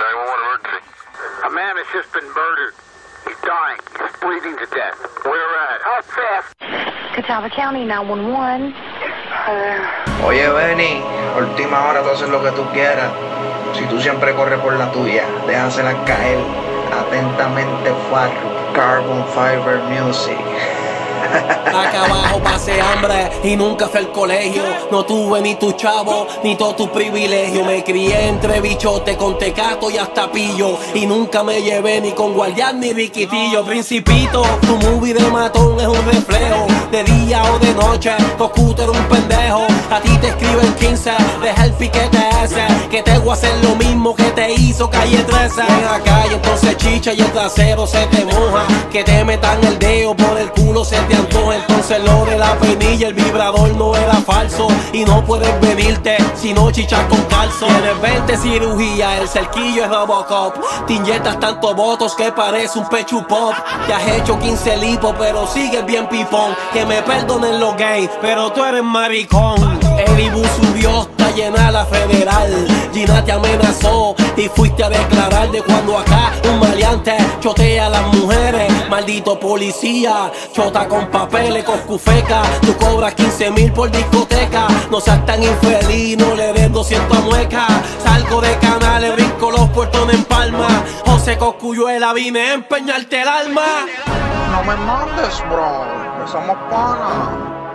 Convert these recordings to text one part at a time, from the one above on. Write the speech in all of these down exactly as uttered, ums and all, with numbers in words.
nine one one emergency. A man has just been murdered. He's dying. He's bleeding to death. Where at? How fast? Catawba County, nine one one. Oye, Benny, a última hora tú haces lo que tú quieras. Si tú siempre corres por la tuya, déjaselas caer. Atentamente, Farru. Carbon Fiber Music. Acá abajo pasé hambre y nunca fui al colegio. No tuve ni tu chavo, ni todo tu privilegio. Me crié entre bichote, con tecato y hasta pillo. Y nunca me llevé ni con guardián ni riquitillo. Principito, tu movie de matón es un reflejo. De día o de noche, tu scooter un pendejo. A ti te escriben quince, deja el piquete ese. Que te voy a hacer lo mismo que te hizo Calle trece. Ven acá y entonces chicha y el trasero se te moja. Que te metan el dedo por el culo se te antoja. Entonces lo de la peinilla, el vibrador no era falso. Y no puedes venirte si no chichas con calzo. Tienes veinte cirugías, el cerquillo es Robocop. Te inyectas tantos votos que parece un pechu pop. Te has hecho quince lipos pero sigues bien pipón. Que me perdonen los gays, pero tú eres maricón. El Ibu subió hasta llenar la federal. Gina te amenazó y fuiste a declarar de cuando acá un maleante chotea a las mujeres. Maldito policía, chota con papeles, coscufeca. Tú cobras quince mil por discoteca. No seas tan infeliz, no le des doscientos a mueca. Salgo de canales, brinco los puertones en palma. José Cosculluela, vine a empeñarte el alma. No me mandes, bro, que somos panas.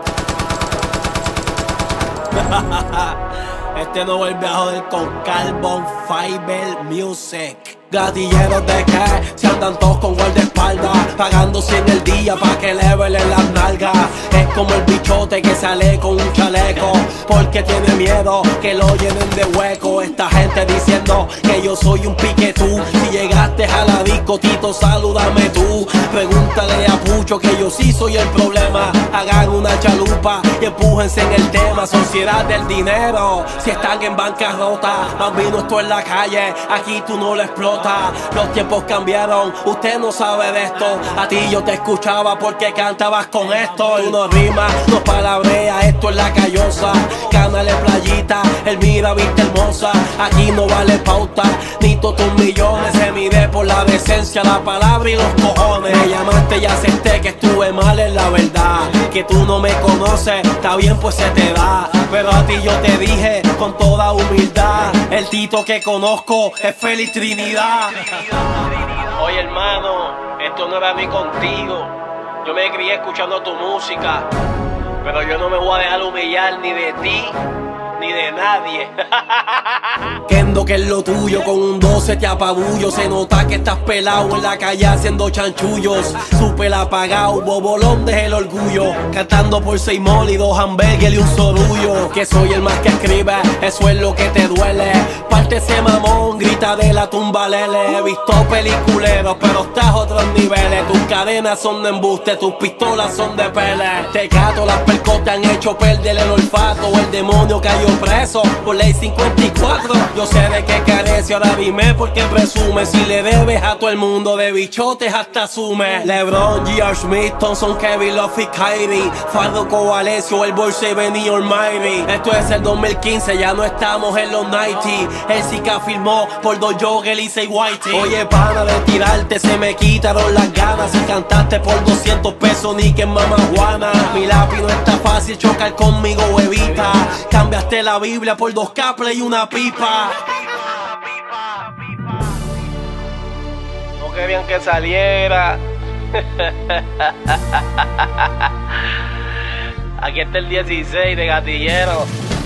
Este no vuelve a joder con Carbon Fiber Music. Gatilleros de que se andan todos con guardaespaldas, pagándose en el día pa' que le velen las nalgas. Es como el bichote que sale con un chaleco, porque tiene miedo que lo llenen de hueco. Esta gente diciendo que yo soy un piquetú. Si llegaste a la discotito, salúdame tú. Pregúntale a Pucho que yo sí soy el problema. Hagan una chalupa y empújense en el tema. Sociedad del dinero, si están en bancarrota, bambino, esto en la calle, aquí tú no lo explotas. Los tiempos cambiaron, usted no sabe de esto. A ti yo te escuchaba porque cantabas con esto. Tú no rimas, no palabreas, esto es la callosa. Canale playita, el mira vista hermosa. Aquí no vale pauta, ni todos tus millones. Se mide por la decencia, la palabra y los cojones. Me llamaste y acepté que estuve mal en la verdad. Que tú no me conoces, está bien pues se te da. Pero a ti yo te dije con toda humildad, el Tito que conozco es Félix Trinidad. Oye hermano, esto no era ni contigo. Yo me crié escuchando tu música, pero yo no me voy a dejar humillar ni de ti ni de nadie. Kendo que es lo tuyo, con un doce te apabullo. Se nota que estás pelado en la calle haciendo chanchullos. Súper apagado, bobolón de el orgullo. Cantando por seis mol y dos hamburgues y un sorullo. Que soy el más que escribe, eso es lo que te duele. Parte ese mamón, grita de la tumba lele. He visto peliculeros, pero estás a otros niveles. Tus cadenas son de embuste, tus pistolas son de pele. Te cato, las percos te han hecho perder el olfato. El demonio cayó preso por ley cincuenta y cuatro. Yo sé de qué carece, ahora dime por qué presume. Si le debes a todo el mundo, de bichotes hasta asume. LeBron, G R. Smith, Thompson, Kevin Love y Kyrie, Fardo, Coalesio, el Boy Seven y Almighty. Esto es el dos mil quince, ya no estamos en los noventa. El Zika firmó por dos Jogel y seis Whitey. Oye pana, de tirarte se me quitaron las ganas. Si cantaste por doscientos pesos ni que en mamajuana. Mi lápiz no está fácil, chocar conmigo huevita. Cambiaste la Biblia por dos caples y una pipa. No querían que saliera. Aquí está el dieciséis de Gatillero.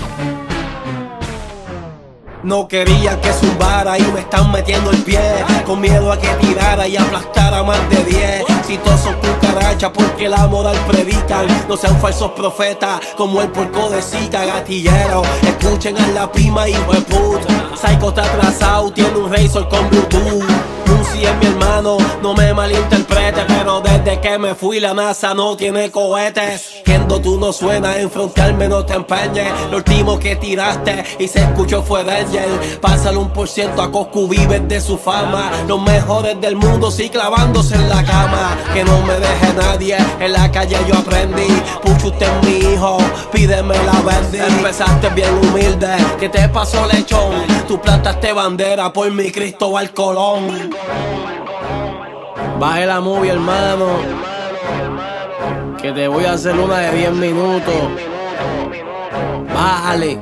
No querían que zumbara y me están metiendo el pie, con miedo a que tirara y aplastara más de diez. Si todos son cucarachas porque la moral predican, no sean falsos profetas como el porco de Zika. Gatillero, escuchen a la prima hijo de puta. Psycho está atrasado, tiene un Razor con Bluetooth. Uzi es mi hermano, no me malinterprete, pero desde que me fui la NASA no tiene cohetes. Kendo, tú no suenas, enfrentarme no te empeñes. Lo último que tiraste y se escuchó fue Danger. Pásale un por ciento a Coscu, vives de su fama. Los mejores del mundo sí clavándose en la cama. Que no me deje nadie, en la calle yo aprendí. Pucho, usted es mi hijo, pídeme la verdi. Empezaste bien humilde, ¿qué te pasó lechón? Tu plato levantaste bandera por mi Cristóbal Colón. Baje la movie, hermano, que te voy a hacer una de diez minutos. Bájale.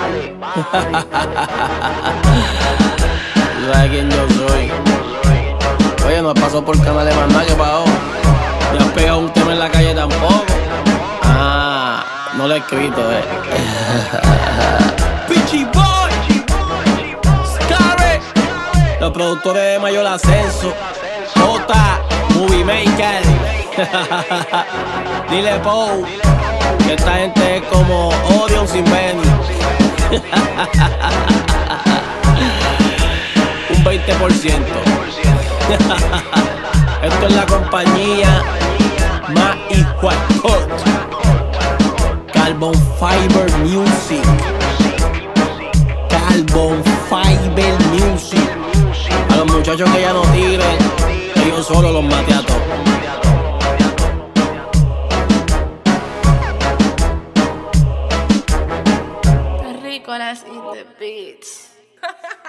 Tú sabes quién yo soy. Oye, no pasó por canal de más nada que pagó. ¿Ya has pegado un tema en la calle tampoco? Ah, no lo he escrito, eh. Pichi Boy, Scarre, los productores de Mayor Ascenso, J, Movie Maker. Dile Poe que esta gente es como Orion sin Benny. Un veinte por ciento. Esto es la compañía más igual Carbon Fiber Music. Carbon Fiber Music. A los muchachos que ya no tiren, que yo solo los maté a todos. Ricolas in the beats.